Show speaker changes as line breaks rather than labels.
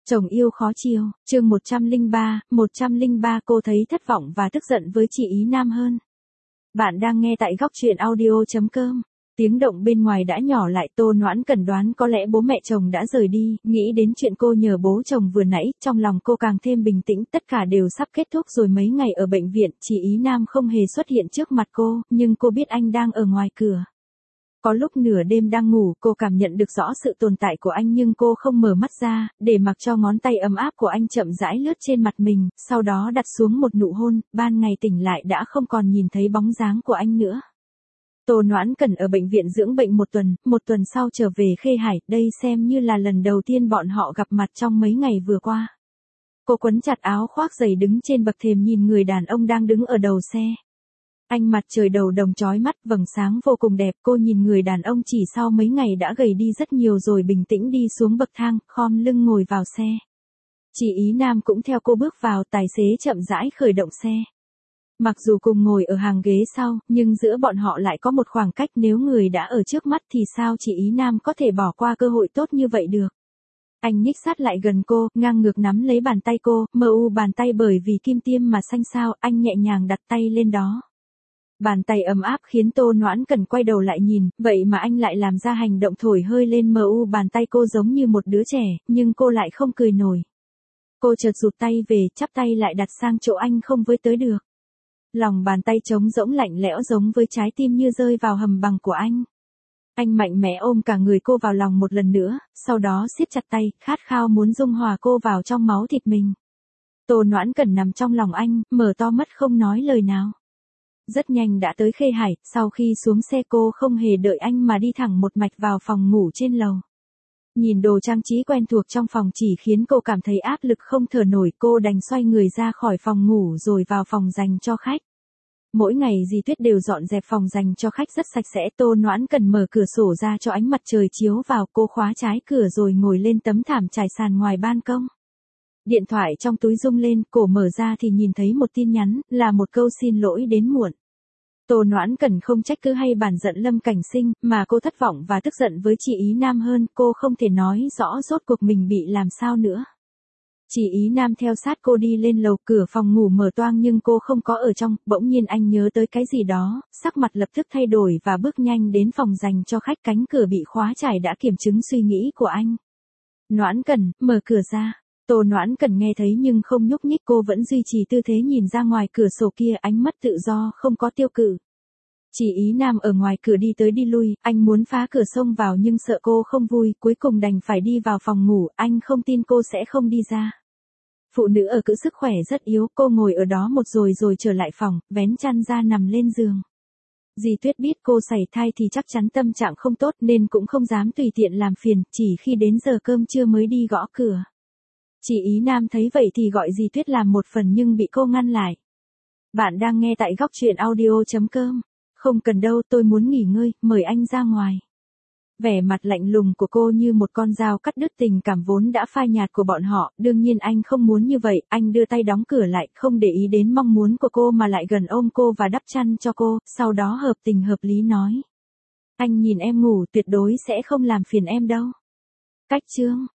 Chồng yêu khó chiều, chương 103 cô thấy thất vọng và tức giận với chị Ý Nam hơn. Bạn đang nghe tại góc truyện audio.com. Tiếng động bên ngoài đã nhỏ lại. Tô Noãn Cần đoán có lẽ bố mẹ chồng đã rời đi, nghĩ đến chuyện cô nhờ bố chồng vừa nãy, trong lòng cô càng thêm bình tĩnh, tất cả đều sắp kết thúc rồi. Mấy ngày ở bệnh viện, chị Ý Nam không hề xuất hiện trước mặt cô, nhưng cô biết anh đang ở ngoài cửa. Có lúc nửa đêm đang ngủ, cô cảm nhận được rõ sự tồn tại của anh nhưng cô không mở mắt ra, để mặc cho ngón tay ấm áp của anh chậm rãi lướt trên mặt mình, sau đó đặt xuống một nụ hôn. Ban ngày tỉnh lại đã không còn nhìn thấy bóng dáng của anh nữa. Tô Noãn Cần ở bệnh viện dưỡng bệnh một tuần sau trở về Khê Hải, đây xem như là lần đầu tiên bọn họ gặp mặt trong mấy ngày vừa qua. Cô quấn chặt áo khoác dày đứng trên bậc thềm nhìn người đàn ông đang đứng ở đầu xe. Ánh mặt trời đầu đồng chói mắt, vầng sáng vô cùng đẹp. Cô nhìn người đàn ông chỉ sau mấy ngày đã gầy đi rất nhiều rồi bình tĩnh đi xuống bậc thang, khom lưng ngồi vào xe. Chị Ý Nam cũng theo cô bước vào, tài xế chậm rãi khởi động xe. Mặc dù cùng ngồi ở hàng ghế sau, nhưng giữa bọn họ lại có một khoảng cách. Nếu người đã ở trước mắt thì sao chị Ý Nam có thể bỏ qua cơ hội tốt như vậy được. Anh nhích sát lại gần cô, ngang ngược nắm lấy bàn tay cô, bàn tay bởi vì kim tiêm mà xanh xao, anh nhẹ nhàng đặt tay lên đó. Bàn tay ấm áp khiến Tô Noãn Cần quay đầu lại nhìn, vậy mà anh lại làm ra hành động thổi hơi lên bàn tay cô giống như một đứa trẻ, nhưng cô lại không cười nổi. Cô chợt rụt tay về, chắp tay lại đặt sang chỗ anh không với tới được. Lòng bàn tay trống rỗng lạnh lẽo giống với trái tim như rơi vào hầm bằng của anh. Anh mạnh mẽ ôm cả người cô vào lòng một lần nữa, sau đó siết chặt tay, khát khao muốn dung hòa cô vào trong máu thịt mình. Tô Noãn Cần nằm trong lòng anh, mở to mắt không nói lời nào. Rất nhanh đã tới Khê Hải, sau khi xuống xe cô không hề đợi anh mà đi thẳng một mạch vào phòng ngủ trên lầu. Nhìn đồ trang trí quen thuộc trong phòng chỉ khiến cô cảm thấy áp lực không thở nổi, cô đành xoay người ra khỏi phòng ngủ rồi vào phòng dành cho khách. Mỗi ngày dì Tuyết đều dọn dẹp phòng dành cho khách rất sạch sẽ. Tô Noãn Cần mở cửa sổ ra cho ánh mặt trời chiếu vào, cô khóa trái cửa rồi ngồi lên tấm thảm trải sàn ngoài ban công. Điện thoại trong túi rung lên, cổ mở ra thì nhìn thấy một tin nhắn, là một câu xin lỗi đến muộn. Tô Noãn Cần không trách cứ hay bản giận Lâm Cảnh Sinh, mà cô thất vọng và tức giận với chị Ý Nam hơn. Cô không thể nói rõ rốt cuộc mình bị làm sao nữa. Chị Ý Nam theo sát cô đi lên lầu, cửa phòng ngủ mở toang nhưng cô không có ở trong. Bỗng nhiên anh nhớ tới cái gì đó, sắc mặt lập tức thay đổi và bước nhanh đến phòng dành cho khách. Cánh cửa bị khóa chặt đã kiểm chứng suy nghĩ của anh. Noãn Cần, mở cửa ra. Tô Noãn Cần nghe thấy nhưng không nhúc nhích, cô vẫn duy trì tư thế nhìn ra ngoài cửa sổ kia, ánh mắt tự do không có tiêu cự. Chị Ý Nam ở ngoài cửa đi tới đi lui, anh muốn phá cửa xông vào nhưng sợ cô không vui, cuối cùng đành phải đi vào phòng ngủ, anh không tin cô sẽ không đi ra. Phụ nữ ở cữ sức khỏe rất yếu, cô ngồi ở đó một rồi trở lại phòng, vén chăn ra nằm lên giường. Dì Tuyết biết cô sảy thai thì chắc chắn tâm trạng không tốt nên cũng không dám tùy tiện làm phiền, chỉ khi đến giờ cơm trưa mới đi gõ cửa. Chị Ý Nam thấy vậy thì gọi dì Tuyết làm một phần nhưng bị cô ngăn lại. Bạn đang nghe tại góc truyện audio.com. Không cần đâu, tôi muốn nghỉ ngơi, mời anh ra ngoài. Vẻ mặt lạnh lùng của cô như một con dao cắt đứt tình cảm vốn đã phai nhạt của bọn họ. Đương nhiên anh không muốn như vậy, anh đưa tay đóng cửa lại, không để ý đến mong muốn của cô mà lại gần ôm cô và đắp chăn cho cô, sau đó hợp tình hợp lý nói. Anh nhìn em ngủ tuyệt đối sẽ không làm phiền em đâu. Cách chương.